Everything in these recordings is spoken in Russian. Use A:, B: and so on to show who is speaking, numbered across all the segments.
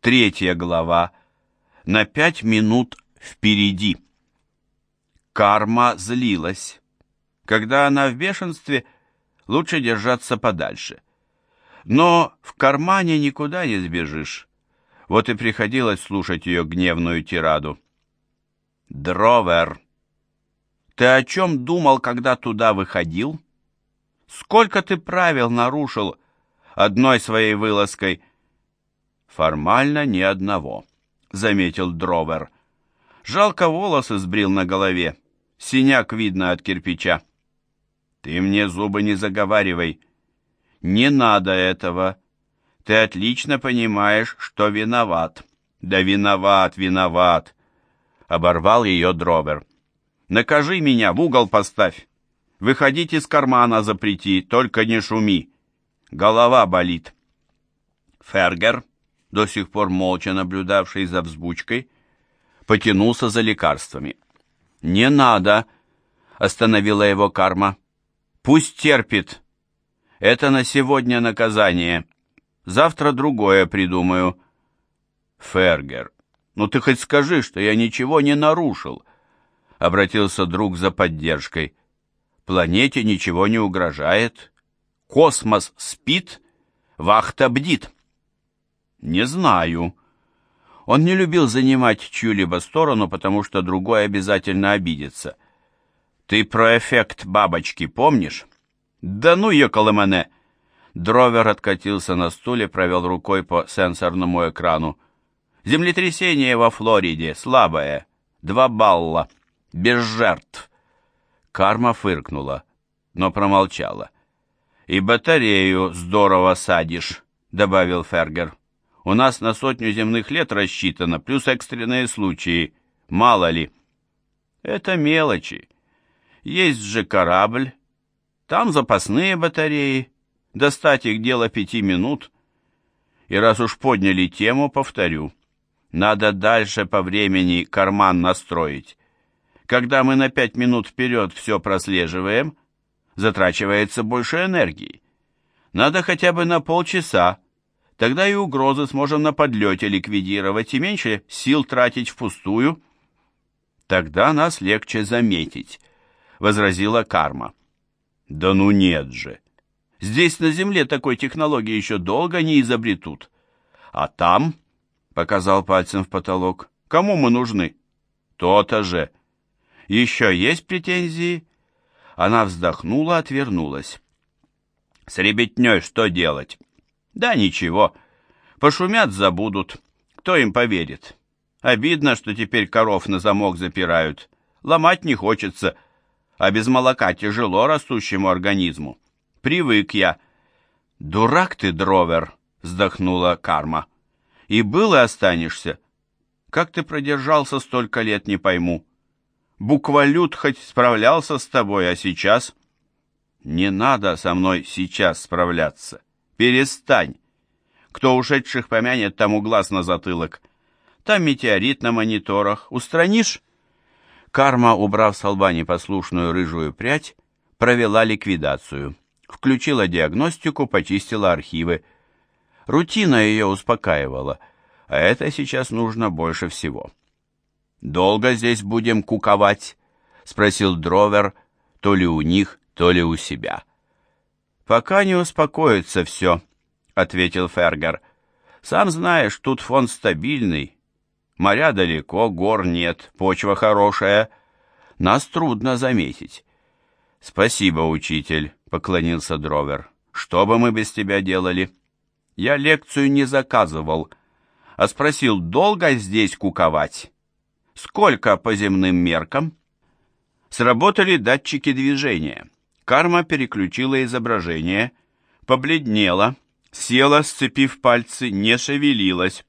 A: Третья глава. На 5 минут впереди. Карма злилась. Когда она в бешенстве, лучше держаться подальше. Но в кармане никуда не сбежишь. Вот и приходилось слушать ее гневную тираду. «Дровер, ты о чем думал, когда туда выходил? Сколько ты правил нарушил одной своей вылазкой?» «Формально ни одного», — заметил Дровер. «Жалко, волосы сбрил на голове. Синяк видно от кирпича». «Ты мне зубы не заговаривай. Не надо этого. Ты отлично понимаешь, что виноват». «Да виноват, виноват», — оборвал ее Дровер. «Накажи меня, в угол поставь. Выходить из кармана запрети, только не шуми. Голова болит». Фергер, до сих пор молча наблюдавший за взбучкой, потянулся за лекарствами. «Не надо!» — остановила его Карма. «Пусть терпит. Это на сегодня наказание. Завтра другое придумаю». «Фергер, ну ты хоть скажи, что я ничего не нарушил», — обратился друг за поддержкой. «Планете ничего не угрожает. Космос спит, вахта бдит». «Не знаю». Он не любил занимать чью-либо сторону, потому что другой обязательно обидится. «Ты про эффект бабочки помнишь?» «Да ну ее, Колымане!» Дровер откатился на стуле, провел рукой по сенсорному экрану. «Землетрясение во Флориде, слабое. 2 балла. Без жертв». Карма фыркнула, но промолчала. «И батарею здорово садишь», — добавил Фергер. «У нас на 100 земных лет рассчитано, плюс экстренные случаи. Мало ли». «Это мелочи. Есть же корабль. Там запасные батареи. Достать их дело 5 минут. И раз уж подняли тему, повторю. Надо дальше по времени карман настроить. Когда мы на 5 минут вперед все прослеживаем, затрачивается больше энергии. Надо хотя бы на полчаса. Тогда и угрозы сможем на подлете ликвидировать и меньше сил тратить впустую». «Тогда нас легче заметить», — возразила Карма. «Да ну нет же. Здесь на Земле такой технологии еще долго не изобретут. А там, — показал пальцем в потолок, — кому мы нужны? То-то же. Еще есть претензии?» Она вздохнула, отвернулась. «С ребятней что делать?» «Да ничего. Пошумят, забудут. Кто им поверит? Обидно, что теперь коров на замок запирают. Ломать не хочется, а без молока тяжело растущему организму. Привык я». «Дурак ты, Дровер», — вздохнула Карма. «И был и останешься. Как ты продержался столько лет, не пойму. Буквалют хоть справлялся с тобой, а сейчас...» «Не надо со мной сейчас справляться. Перестань. Кто ушедших помянет, тому глаз на затылок. Там метеорит на мониторах. Устранишь?» Карма, убрав с лба непослушную рыжую прядь, провела ликвидацию. Включила диагностику, почистила архивы. Рутина ее успокаивала, а это сейчас нужно больше всего. «Долго здесь будем куковать?» — спросил Дровер, то ли у них, то ли у себя. «Пока не успокоится все», — ответил Фергер. «Сам знаешь, тут фон стабильный. Моря далеко, гор нет, почва хорошая. Нас трудно заметить». «Спасибо, учитель», — поклонился Дровер. «Что бы мы без тебя делали?» «Я лекцию не заказывал, а спросил, долго здесь куковать? Сколько по земным меркам?» Сработали датчики движения. Карма переключила изображение, побледнела, села, сцепив пальцы, не шевелилась.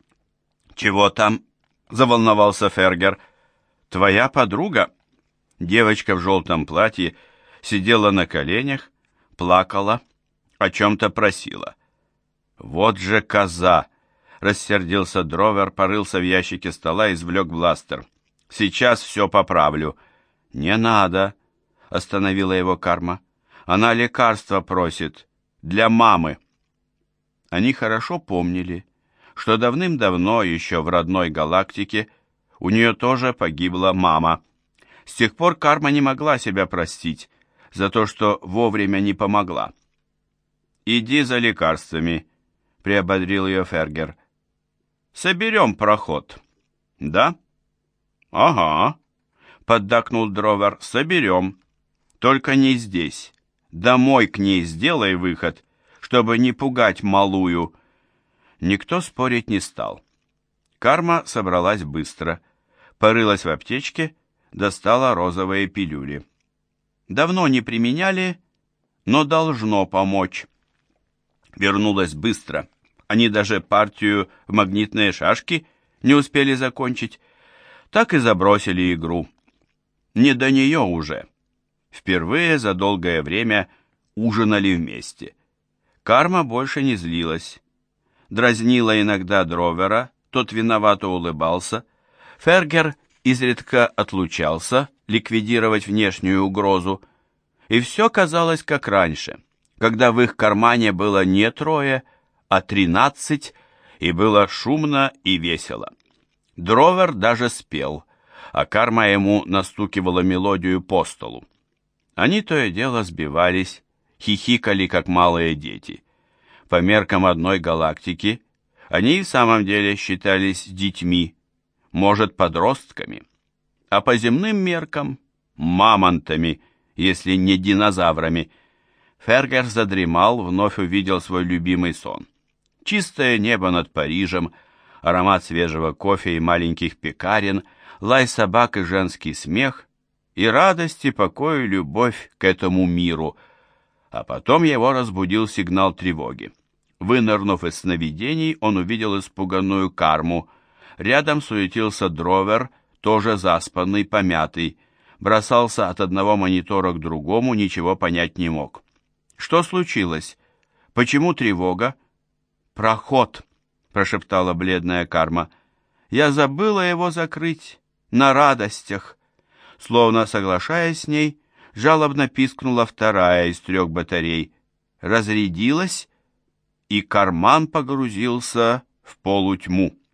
A: «Чего там?» — заволновался Фергер. «Твоя подруга?» Девочка в желтом платье сидела на коленях, плакала, о чем-то просила. «Вот же коза!» — рассердился Дровер, порылся в ящике стола и извлек бластер. «Сейчас все поправлю». «Не надо!» — остановила его Карма. «Она лекарства просит. Для мамы». Они хорошо помнили, что давным-давно, еще в родной галактике, у нее тоже погибла мама. С тех пор Карма не могла себя простить за то, что вовремя не помогла. «Иди за лекарствами», — приободрил ее Фергер. «Соберем проход». «Да?» «Ага», — поддакнул Дровер, — «соберем. Только не здесь. Домой к ней сделай выход, чтобы не пугать малую». Никто спорить не стал. Карма собралась быстро, порылась в аптечке, достала розовые пилюли. Давно не применяли, но должно помочь. Вернулась быстро. Они даже партию в магнитные шашки не успели закончить. Так и забросили игру. Не до нее уже. Впервые за долгое время ужинали вместе. Карма больше не злилась. Дразнила иногда Дровера, тот виновато улыбался. Фергер изредка отлучался ликвидировать внешнюю угрозу. И все казалось как раньше, когда в их кармане было не 3, а 13, и было шумно и весело. Дровер даже спел, а Карма ему настукивала мелодию по столу. Они то и дело сбивались, хихикали, как малые дети. По меркам одной галактики они и в самом деле считались детьми, может, подростками, а по земным меркам – мамонтами, если не динозаврами. Фергер задремал, вновь увидел свой любимый сон. Чистое небо над Парижем, аромат свежего кофе и маленьких пекарен, лай собак и женский смех, и радость, и покой, и любовь к этому миру. А потом его разбудил сигнал тревоги. Вынырнув из сновидений, он увидел испуганную Карму. Рядом суетился Дровер, тоже заспанный, помятый. Бросался от одного монитора к другому, ничего понять не мог. «Что случилось? Почему тревога?» «Проход», — прошептала бледная Карма. «Я забыла его закрыть. На радостях». Словно соглашаясь с ней, жалобно пискнула вторая из 3 батарей. Разрядилась, и карман погрузился в полутьму.